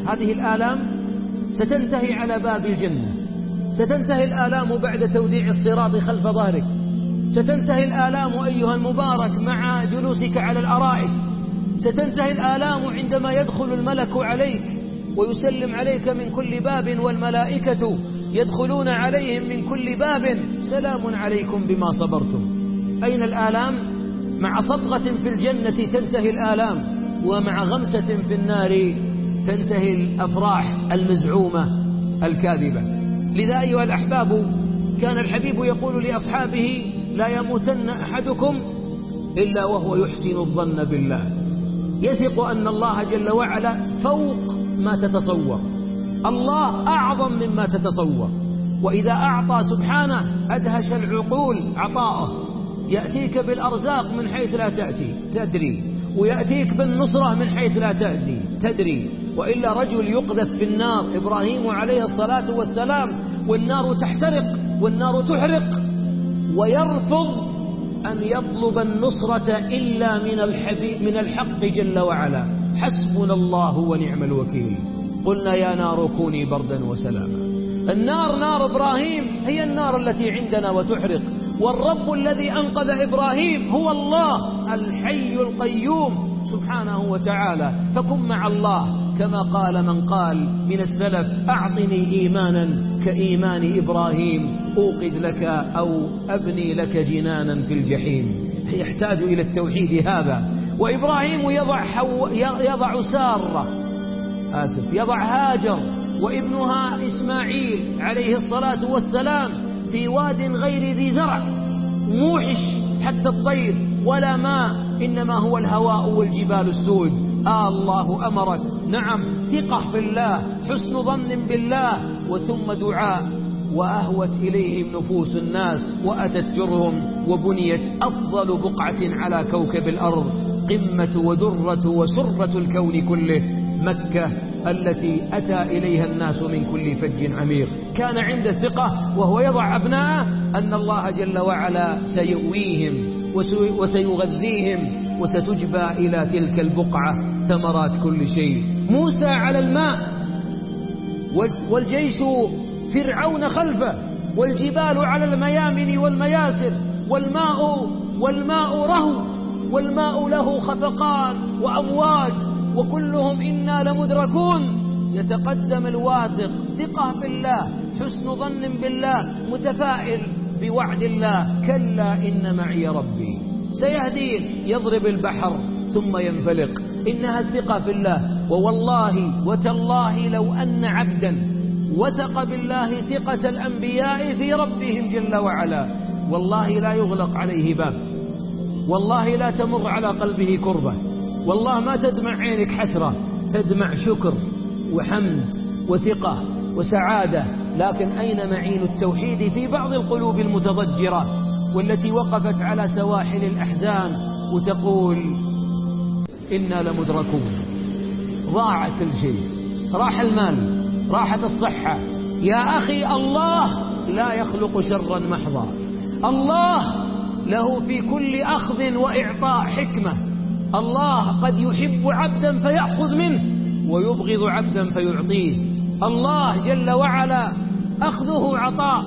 هذه الآلام ستنتهي على باب الجنة، ستنتهي الآلام بعد توديع الصراط خلف ظهرك، ستنتهي الآلام أيها المبارك مع جلوسك على الأرائك، ستنتهي الآلام عندما يدخل الملك عليك ويسلم عليك من كل باب والملائكة يدخلون عليهم من كل باب سلام عليكم بما صبرتم. أين الآلام؟ مع صبغة في الجنة تنتهي الآلام، ومع غمسة في النار تنتهي الأفراح المزعومة الكاذبة. لذا أيها الأحباب كان الحبيب يقول لأصحابه: لا يموتن أحدكم إلا وهو يحسن الظن بالله، يثق أن الله جل وعلا فوق ما تتصور، الله أعظم مما تتصور. وإذا أعطى سبحانه أدهش العقول عطاءه، يأتيك بالأرزاق من حيث لا تدري، ويأتيك بالنصرة من حيث لا تدري. وإلا رجل يقذف في النار، إبراهيم عليه الصلاة والسلام، والنار تحترق والنار تحرق، ويرفض أن يطلب النصرة إلا من الحق جل وعلا: حسبنا الله ونعم الوكيل. قلنا يا نار كوني بردا وسلاما. النار نار إبراهيم هي النار التي عندنا وتحرق، والرب الذي أنقذ إبراهيم هو الله الحي القيوم سبحانه وتعالى. فكن مع الله كما قال من قال من السلف: أعطني إيمانا كإيمان إبراهيم أوقد لك أو أبني لك جنانا في الجحيم. يحتاج إلى التوحيد هذا. وإبراهيم يضع هاجر وابنها إسماعيل عليه الصلاة والسلام في واد غير ذي زرع موحش حتى الطير ولا ماء، إنما هو الهواء والجبال السود. الله أمرك، نعم، ثقة في الله، حسن ظن بالله، وثم دعاء. وأهوت إليهم نفوس الناس وأتت جرهم، وبنيت أفضل بقعة على كوكب الأرض، قمة ودرة وسرة الكون كله، مكة التي أتى إليها الناس من كل فج عميق. كان عنده ثقة وهو يضع أبناءه أن الله جل وعلا سيؤويهم وسيغذيهم، وستجبى إلى تلك البقعة ثمرات كل شيء. موسى على الماء والجيش فرعون خلفه، والجبال على الميامن والمياسر، والماء رهو، والماء له خفقان وأمواج، وكلهم إنا لمدركون. يتقدم الواثق، ثقة بالله، حسن ظن بالله، متفائل بوعد الله: كلا إن معي ربي سيهدين. يضرب البحر ثم ينفلق. إنها الثقة في الله. ووالله وتالله لو أن عبدا وثق بالله ثقة الأنبياء في ربهم جل وعلا، والله لا يغلق عليه باب، والله لا تمر على قلبه كربة، والله ما تدمع عينك حسرة، تدمع شكر وحمد وثقة وسعادة. لكن أين معين التوحيد في بعض القلوب المتضجرة والتي وقفت على سواحل الأحزان وتقول: إنا لمدركون، ضاع كل شيء، راح المال، راحت الصحة. يا أخي، الله لا يخلق شرا محضا، الله له في كل أخذ وإعطاء حكمة. الله قد يحب عبدا فيأخذ منه، ويبغض عبدا فيعطيه. الله جل وعلا أخذه عطاء.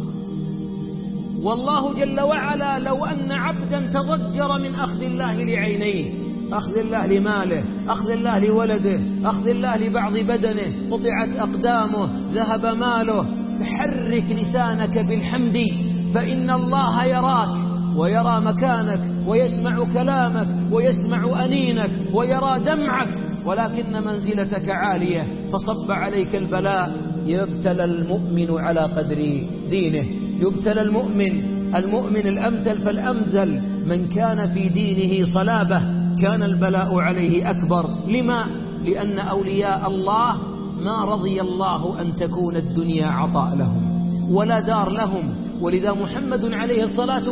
والله جل وعلا لو أن عبدا تضجر من أخذ الله لعينيه، أخذ الله لماله، أخذ الله لولده، أخذ الله لبعض بدنه، قطعت أقدامه، ذهب ماله، تحرك لسانك بالحمد، فإن الله يراك ويرى مكانك ويسمع كلامك ويسمع أنينك ويرى دمعك، ولكن منزلتك عالية فصب عليك البلاء. يبتلى المؤمن على قدر دينه، يبتلى المؤمن الأمثل فالأمثل. من كان في دينه صلابة كان البلاء عليه أكبر. لما؟ لأن أولياء الله ما رضي الله أن تكون الدنيا عطاء لهم ولا دار لهم. ولذا محمد عليه الصلاة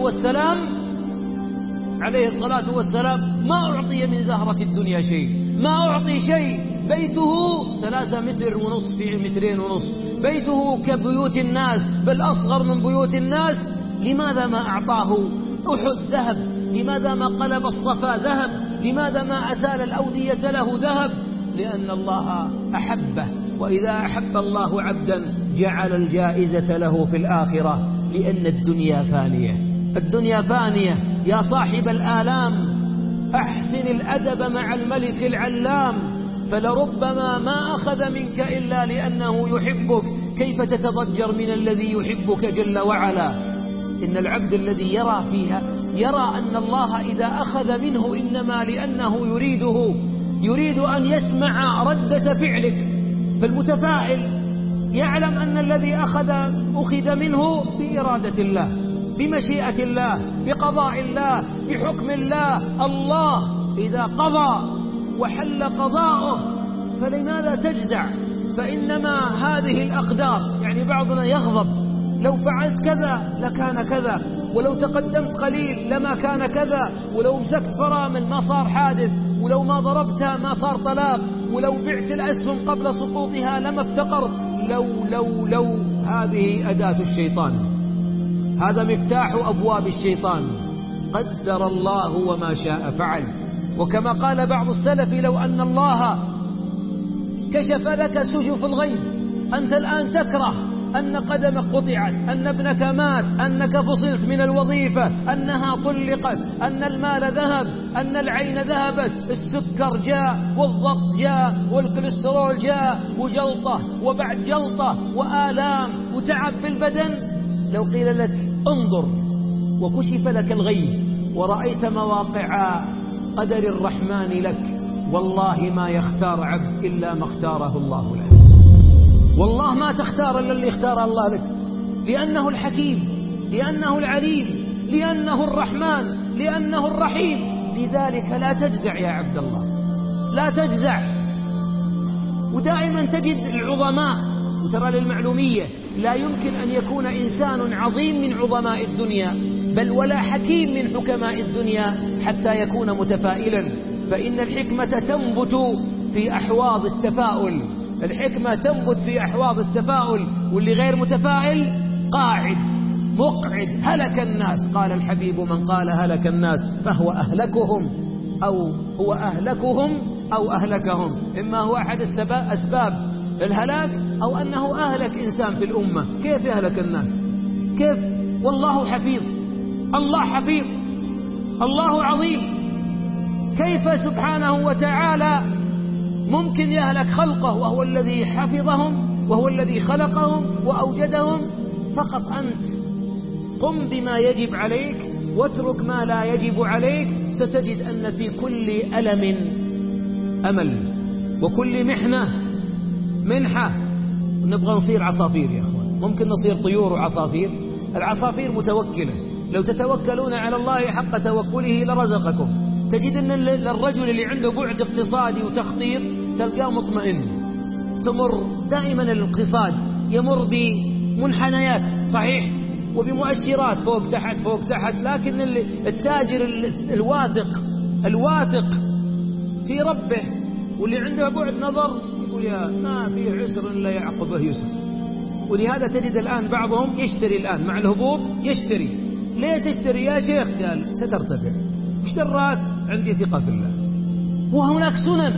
والسلام ما أعطي من زهرة الدنيا شيء، ما أعطي شيء. بيته 3 متر ونصف في 2.5 متر، بيته كبيوت الناس بل أصغر من بيوت الناس. لماذا ما أعطاه أحد ذهب؟ لماذا ما قلب الصفا ذهب؟ لماذا ما أسال الأودية له ذهب؟ لأن الله أحبه، وإذا أحب الله عبدا جعل الجائزة له في الآخرة، لأن الدنيا فانية. الدنيا فانية يا صاحب الآلام، أحسن الأدب مع الملك العلام، فلربما ما أخذ منك إلا لأنه يحبك، كيف تتضجر من الذي يحبك جل وعلا؟ إن العبد الذي يرى فيها يرى أن الله إذا أخذ منه إنما لأنه يريد أن يسمع ردة فعلك. فالمتفائل يعلم أن الذي أخذ منه بإرادة الله، بمشيئة الله، بقضاء الله، بحكم الله. الله إذا قضى وحل قضاؤه فلماذا تجزع؟ فإنما هذه الأقدار، يعني بعضنا يغضب، لو فعلت كذا لكان كذا، ولو تقدمت قليل لما كان كذا، ولو مسكت فرامل ما صار حادث، ولو ما ضربتها ما صار طلاق، ولو بعت الأسهم قبل سقوطها لما افتقرت. لو هذه أداة الشيطان، هذا مفتاح أبواب الشيطان. قدر الله وما شاء فعل. وكما قال بعض السلف: لو أن الله كشف لك سجف الغيب، أنت الآن تكره أن قدمك قطعت، أن ابنك مات، أنك فصلت من الوظيفة، أنها طلقت، أن المال ذهب، أن العين ذهبت، السكر جاء، والضغط جاء، والكوليسترول جاء، وجلطة وبعد جلطة، وآلام وتعب في البدن. لو قيل لك انظر وكشف لك الغيب ورأيت مواقع قدر الرحمن لك، والله ما يختار عبد إلا ما اختاره الله له. والله ما تختار إلا اللي اختار الله لك، لأنه الحكيم، لأنه العليم، لأنه الرحمن، لأنه الرحيم. لذلك لا تجزع يا عبد الله، لا تجزع. ودائما تجد العظماء، وترى للمعلومية لا يمكن أن يكون إنسان عظيم من عظماء الدنيا، بل ولا حكيم من حكماء الدنيا حتى يكون متفائلا. فإن الحكمة تنبت في أحواض التفاؤل، الحكمة تنبت في أحواض التفاؤل. واللي غير متفائل قاعد مقعد. هلك الناس، قال الحبيب: من قال هلك الناس فهو أهلكهم، أو هو أهلكهم أو أهلكهم. إما هو أحد أسباب الهلاك، أو أنه أهلك إنسان في الأمة. كيف يهلك الناس؟ كيف؟ والله حفيظ، الله حفيظ، الله عظيم. كيف سبحانه وتعالى ممكن يهلك خلقه وهو الذي حفظهم وهو الذي خلقهم وأوجدهم؟ فقط أنت قم بما يجب عليك واترك ما لا يجب عليك، ستجد أن في كل ألم أمل، وكل محنة منحة. نبغى نصير عصافير يا أخوان، ممكن نصير طيور وعصافير. العصافير متوكلة، لو تتوكلون على الله حق توكله لرزقكم. تجد أن الرجل اللي عنده بعد اقتصادي وتخطيط تلقاه مطمئن. تمر دائما الاقتصاد يمر بمنحنيات صحيح، وبمؤشرات فوق تحت فوق تحت، لكن التاجر الواثق في ربه واللي عنده بعد نظر يقول: يا ما في عسر إلا يعقبه يسر. ولهذا تجد الآن بعضهم يشتري الآن مع الهبوط، يشتري. ليه تشتري يا شيخ؟ قال: سترتفع. ايش دراك؟ عندي ثقة في الله. وهناك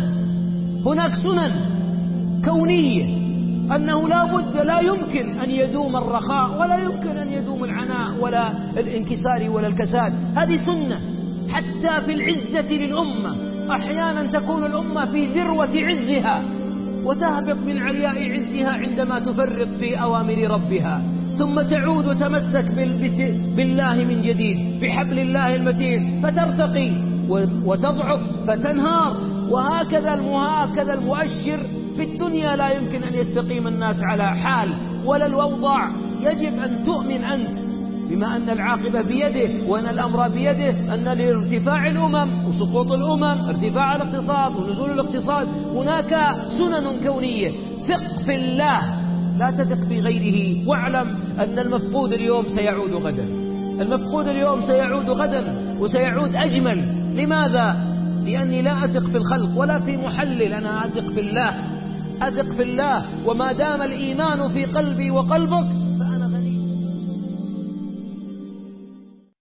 سنن كونية، أنه لا يمكن أن يدوم الرخاء، ولا يمكن أن يدوم العناء، ولا الانكسار ولا الكساد. هذه سنة. حتى في العزة للأمة أحيانا تكون الأمة في ذروة عزها وتهبط من علياء عزها عندما تفرط في أوامر ربها، ثم تعود وتمسك بالله من جديد، بحبل الله المتين، فترتقي وتضعف فتنهار. وهكذا المؤشر في الدنيا لا يمكن أن يستقيم الناس على حال ولا الأوضاع. يجب أن تؤمن أنت بما أن العاقبة بيده، وأن الأمر بيده، أن لارتفاع الأمم وسقوط الأمم، ارتفاع الاقتصاد ونزول الاقتصاد، هناك سنن كونية. ثق في الله، لا تثق في غيره، واعلم أن المفقود اليوم سيعود غدا. المفقود اليوم سيعود غدا، وسيعود أجمل. لماذا؟ لأني لا أثق في الخلق ولا في محلل، أنا أثق في الله، أثق في الله. وما دام الإيمان في قلبي وقلبك